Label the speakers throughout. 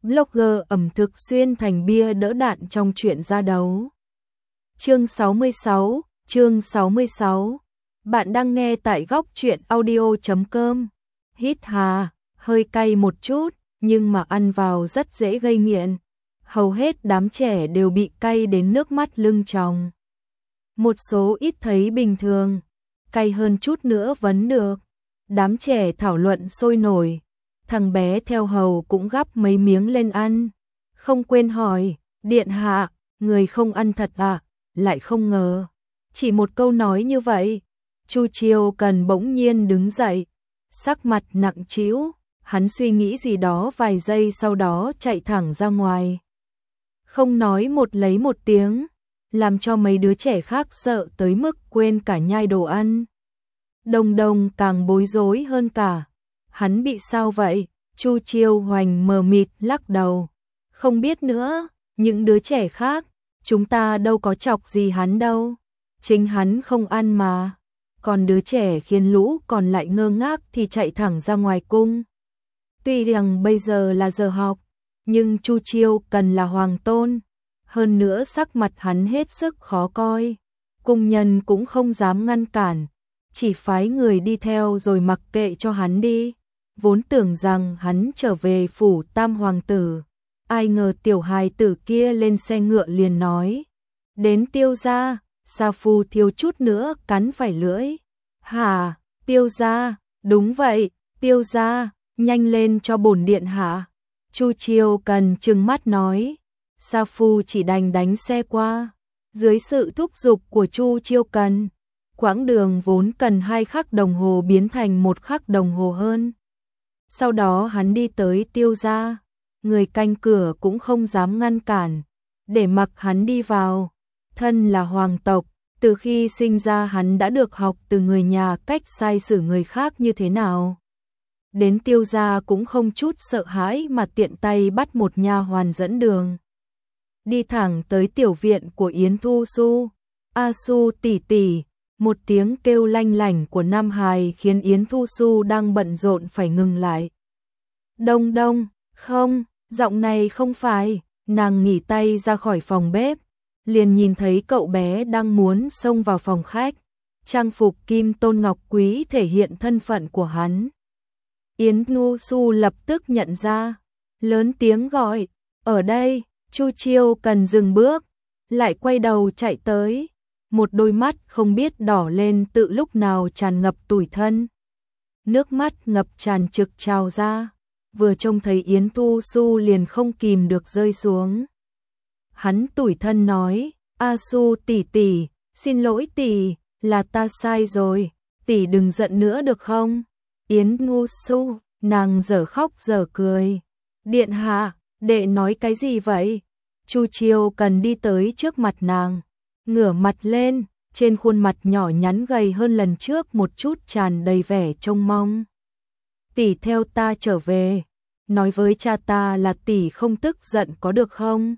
Speaker 1: Blogger ẩm thực xuyên thành bia đỡ đạn trong chuyện ra đấu. Chương 66. Bạn đang nghe tại góc truyện audio.com. Hít hà, hơi cay một chút, nhưng mà ăn vào rất dễ gây nghiện. Hầu hết đám trẻ đều bị cay đến nước mắt lưng tròng. Một số ít thấy bình thường, cay hơn chút nữa vẫn được. Đám trẻ thảo luận sôi nổi. Thằng bé theo hầu cũng gắp mấy miếng lên ăn. Không quên hỏi, điện hạ, người không ăn thật à? Lại không ngờ. Chỉ một câu nói như vậy, Chu Chiêu Cần bỗng nhiên đứng dậy, sắc mặt nặng trĩu, hắn suy nghĩ gì đó vài giây sau đó chạy thẳng ra ngoài. Không nói một lấy một tiếng, làm cho mấy đứa trẻ khác sợ tới mức quên cả nhai đồ ăn. Đồng Đồng càng bối rối hơn cả. Hắn bị sao vậy? Chu Chiêu Hoành mờ mịt lắc đầu. Không biết nữa, những đứa trẻ khác, chúng ta đâu có chọc gì hắn đâu. Chính hắn không ăn mà. Còn đứa trẻ khiến lũ còn lại ngơ ngác thì chạy thẳng ra ngoài cung. Tuy rằng bây giờ là giờ học, nhưng Chu Chiêu Cần là hoàng tôn. Hơn nữa sắc mặt hắn hết sức khó coi. Cung nhân cũng không dám ngăn cản, chỉ phái người đi theo rồi mặc kệ cho hắn đi. Vốn tưởng rằng hắn trở về phủ tam hoàng tử. Ai ngờ tiểu hài tử kia lên xe ngựa liền nói. Đến Tiêu gia, Sa Phu thiếu chút nữa cắn phải lưỡi. Hả, Tiêu gia, đúng vậy, Tiêu gia, nhanh lên cho bổn điện hạ. Chu Chiêu Cần trừng mắt nói. Sa Phu chỉ đành đánh xe qua. Dưới sự thúc giục của Chu Chiêu Cần, quãng đường vốn cần 2 khắc đồng hồ biến thành 1 khắc đồng hồ hơn. Sau đó hắn đi tới Tiêu gia, người canh cửa cũng không dám ngăn cản, để mặc hắn đi vào. Thân là hoàng tộc, từ khi sinh ra hắn đã được học từ người nhà cách sai xử người khác như thế nào. Đến Tiêu gia cũng không chút sợ hãi mà tiện tay bắt một nha hoàn dẫn đường. Đi thẳng tới tiểu viện của Yến Thu Xu. A Xu tỷ tỷ. Một tiếng kêu lanh lảnh của nam hài khiến Yến Thu Xu đang bận rộn phải ngừng lại. Đông Đông, không, giọng này không phải. Nàng nghỉ tay ra khỏi phòng bếp, liền nhìn thấy cậu bé đang muốn xông vào phòng khách. Trang phục kim tôn ngọc quý thể hiện thân phận của hắn. Yến Thu Xu lập tức nhận ra, lớn tiếng gọi, ở đây. Chu Chiêu Cần dừng bước, lại quay đầu chạy tới. Một đôi mắt không biết đỏ lên tự lúc nào tràn ngập tủi thân. Nước mắt ngập tràn trực trào ra, vừa trông thấy Yến Thu Xu liền không kìm được rơi xuống. Hắn tủi thân nói, A Xu tỷ tỷ, xin lỗi tỷ, là ta sai rồi, tỷ đừng giận nữa được không? Yến Thu Xu, nàng dở khóc dở cười. Điện hạ, đệ nói cái gì vậy? Chu Chiêu Cần đi tới trước mặt nàng, ngửa mặt lên, trên khuôn mặt nhỏ nhắn gầy hơn lần trước một chút tràn đầy vẻ trông mong. Tỷ theo ta trở về, nói với cha ta là tỷ không tức giận có được không?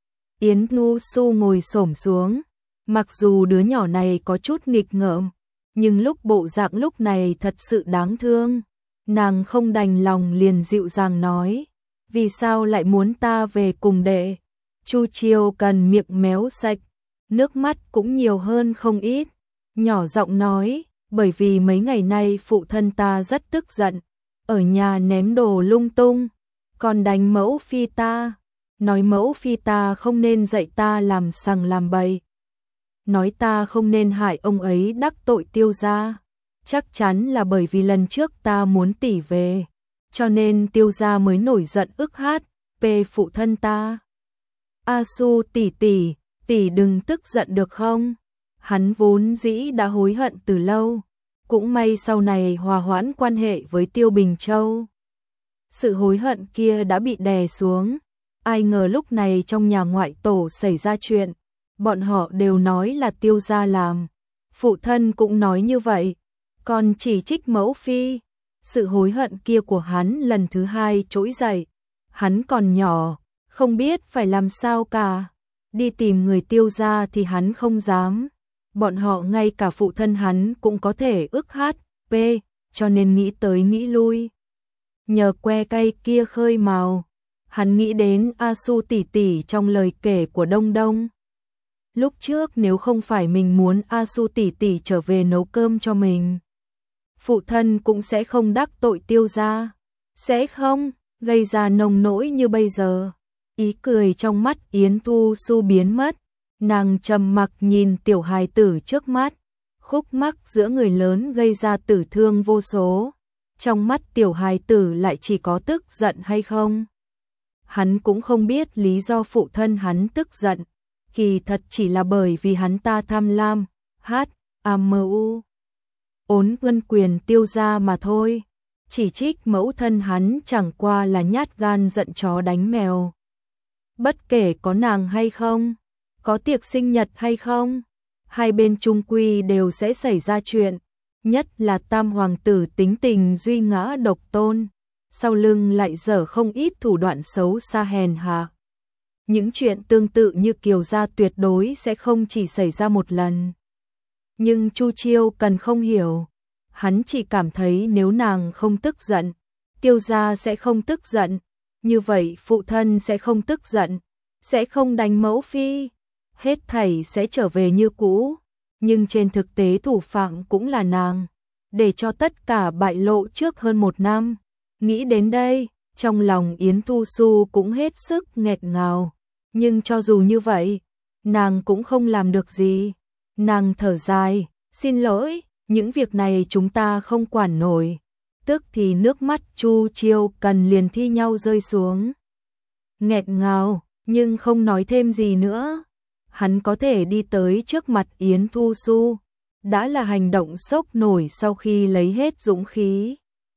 Speaker 1: Yến Thu Xu ngồi xổm xuống, mặc dù đứa nhỏ này có chút nghịch ngợm, nhưng lúc bộ dạng lúc này thật sự đáng thương. Nàng không đành lòng liền dịu dàng nói, vì sao lại muốn ta về cùng đệ? Chu Chiêu Cần miệng méo sạch, nước mắt cũng nhiều hơn không ít, nhỏ giọng nói, bởi vì mấy ngày nay phụ thân ta rất tức giận, ở nhà ném đồ lung tung, còn đánh mẫu phi ta, nói mẫu phi ta không nên dạy ta làm sằng làm bậy, nói ta không nên hại ông ấy đắc tội Tiêu gia, chắc chắn là bởi vì lần trước ta muốn tỷ về, cho nên Tiêu gia mới nổi giận ức hát, về phụ thân ta. A Xu tỷ tỷ, tỷ đừng tức giận được không? Hắn vốn dĩ đã hối hận từ lâu, cũng may sau này hòa hoãn quan hệ với Tiêu Bình Châu. Sự hối hận kia đã bị đè xuống, ai ngờ lúc này trong nhà ngoại tổ xảy ra chuyện, bọn họ đều nói là Tiêu gia làm, phụ thân cũng nói như vậy, còn chỉ trích mẫu phi. Sự hối hận kia của hắn lần thứ hai trỗi dậy, hắn còn nhỏ, không biết phải làm sao cả. Đi tìm người Tiêu gia thì hắn không dám. Bọn họ ngay cả phụ thân hắn cũng có thể ức hát, cho nên nghĩ tới nghĩ lui. Nhờ que cây kia khơi mào, Hắn nghĩ đến A Su tỷ tỷ trong lời kể của Đông Đông. Lúc trước nếu không phải mình muốn A Su tỷ tỷ trở về nấu cơm cho mình, phụ thân cũng sẽ không đắc tội Tiêu gia, sẽ không gây ra nông nỗi như bây giờ. Ý cười trong mắt Yến Thu Su biến mất, nàng trầm mặc nhìn tiểu hài tử trước mắt, khúc mắc giữa người lớn gây ra tử thương vô số. Trong mắt tiểu hài tử lại chỉ có tức giận hay không? Hắn cũng không biết lý do phụ thân hắn tức giận, kỳ thật chỉ là bởi vì hắn ta tham lam, HAMU ốn quân quyền Tiêu gia mà thôi. Chỉ trích mẫu thân hắn chẳng qua là nhát gan giận chó đánh mèo. Bất kể có nàng hay không, có tiệc sinh nhật hay không, hai bên chung quy đều sẽ xảy ra chuyện. Nhất là tam hoàng tử tính tình duy ngã độc tôn, sau lưng lại dở không ít thủ đoạn xấu xa hèn hạ. Những chuyện tương tự như Kiều gia tuyệt đối sẽ không chỉ xảy ra một lần. Nhưng Chu Chiêu cần không hiểu, hắn chỉ cảm thấy nếu nàng không tức giận, Tiêu gia sẽ không tức giận, như vậy phụ thân sẽ không tức giận, sẽ không đánh mẫu phi, hết thảy sẽ trở về như cũ. Nhưng trên thực tế thủ phạm cũng là nàng, để cho tất cả bại lộ trước hơn 1 năm. Nghĩ đến đây, trong lòng Yến Thu Su cũng hết sức nghẹt ngào, nhưng cho dù như vậy, nàng cũng không làm được gì. Nàng thở dài, xin lỗi, những việc này chúng ta không quản nổi. Tức thì nước mắt Chu Chiêu Cần liền thi nhau rơi xuống. Nghẹt ngào, nhưng không nói thêm gì nữa. Hắn có thể đi tới trước mặt Yến Thu Su, đã là hành động sốc nổi sau khi lấy hết dũng khí.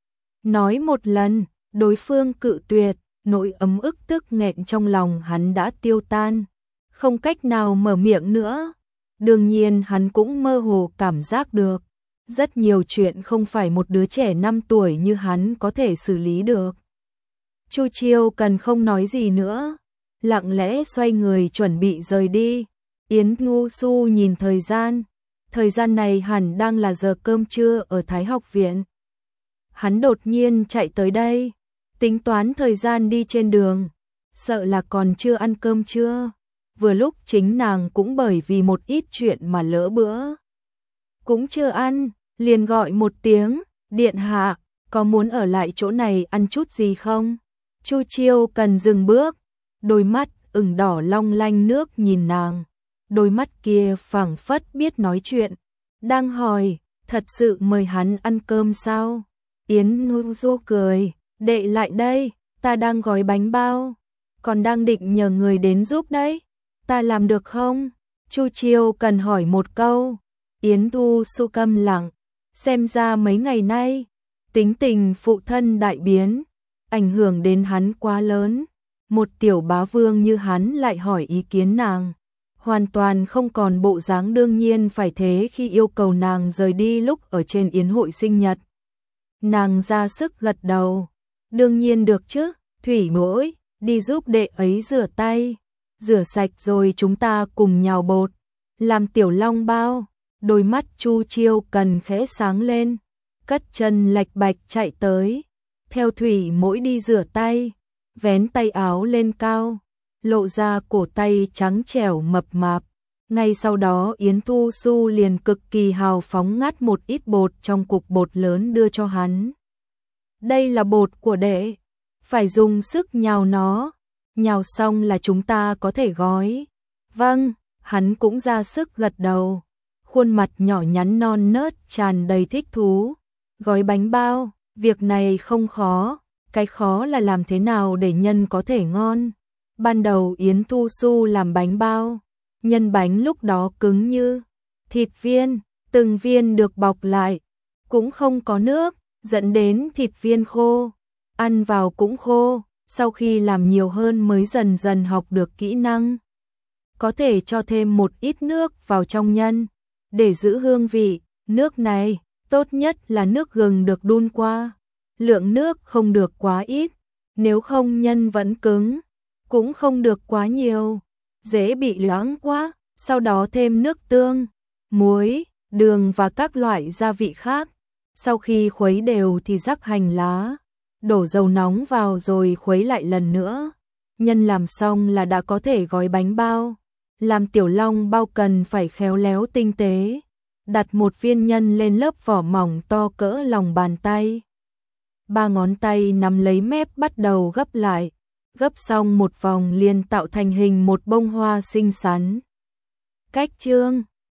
Speaker 1: Nói một lần, đối phương cự tuyệt, nỗi ấm ức tức nghẹn trong lòng hắn đã tiêu tan, không cách nào mở miệng nữa. Đương nhiên hắn cũng mơ hồ cảm giác được, rất nhiều chuyện không phải một đứa trẻ 5 tuổi như hắn có thể xử lý được. Chu Chiêu Cần không nói gì nữa, lặng lẽ xoay người chuẩn bị rời đi. Yến Thu Su nhìn thời gian này hẳn đang là giờ cơm trưa ở Thái học viện. Hắn đột nhiên chạy tới đây, tính toán thời gian đi trên đường, sợ là còn chưa ăn cơm trưa. Vừa lúc chính nàng cũng bởi vì một ít chuyện mà lỡ bữa. Cũng chưa ăn, liền gọi một tiếng, điện hạ, có muốn ở lại chỗ này ăn chút gì không? Chu Chiêu Cần dừng bước, đôi mắt ửng đỏ long lanh nước nhìn nàng. Đôi mắt kia phảng phất biết nói chuyện, đang hỏi, thật sự mời hắn ăn cơm sao? Yến Thu Su cười, đệ lại đây, ta đang gói bánh bao, còn đang định nhờ người đến giúp đấy, ta làm được không? Chu Chiêu Cần hỏi một câu. Yến Thu Su câm lặng, xem ra mấy ngày nay, tính tình phụ thân đại biến, ảnh hưởng đến hắn quá lớn. Một tiểu bá vương như hắn lại hỏi ý kiến nàng, hoàn toàn không còn bộ dáng đương nhiên phải thế khi yêu cầu nàng rời đi lúc ở trên yến hội sinh nhật. Nàng ra sức gật đầu, đương nhiên được chứ, Thủy Mỗi, đi giúp đệ ấy rửa tay, rửa sạch rồi chúng ta cùng nhào bột, làm tiểu long bao. Đôi mắt Chu Chiêu Cần khẽ sáng lên, cất chân lạch bạch chạy tới, theo Thủy Mỗi đi rửa tay, vén tay áo lên cao, lộ ra cổ tay trắng trẻo mập mạp. Ngay sau đó Yến Thu Su liền cực kỳ hào phóng ngắt một ít bột trong cục bột lớn đưa cho hắn. Đây là bột của đệ, phải dùng sức nhào nó, nhào xong là chúng ta có thể gói. Vâng, hắn cũng ra sức gật đầu, khuôn mặt nhỏ nhắn non nớt tràn đầy thích thú. Gói bánh bao, việc này không khó, cái khó là làm thế nào để nhân có thể ngon. Ban đầu Yến Thu Su làm bánh bao, nhân bánh lúc đó cứng như thịt viên, từng viên được bọc lại, cũng không có nước, dẫn đến thịt viên khô, ăn vào cũng khô. Sau khi làm nhiều hơn mới dần dần học được kỹ năng, có thể cho thêm một ít nước vào trong nhân, để giữ hương vị. Nước này, tốt nhất là nước gừng được đun qua, lượng nước không được quá ít, nếu không nhân vẫn cứng, cũng không được quá nhiều, dễ bị loãng quá. Sau đó thêm nước tương, muối, đường và các loại gia vị khác. Sau khi khuấy đều thì rắc hành lá, đổ dầu nóng vào rồi khuấy lại lần nữa. nhân làm xong là đã có thể gói bánh bao. Làm tiểu long bao cần phải khéo léo tinh tế. Đặt một viên nhân lên lớp vỏ mỏng to cỡ lòng bàn tay. 3 ngón tay nắm lấy mép bắt đầu gấp lại. Gấp xong một vòng liền tạo thành hình một bông hoa xinh xắn. Cách trương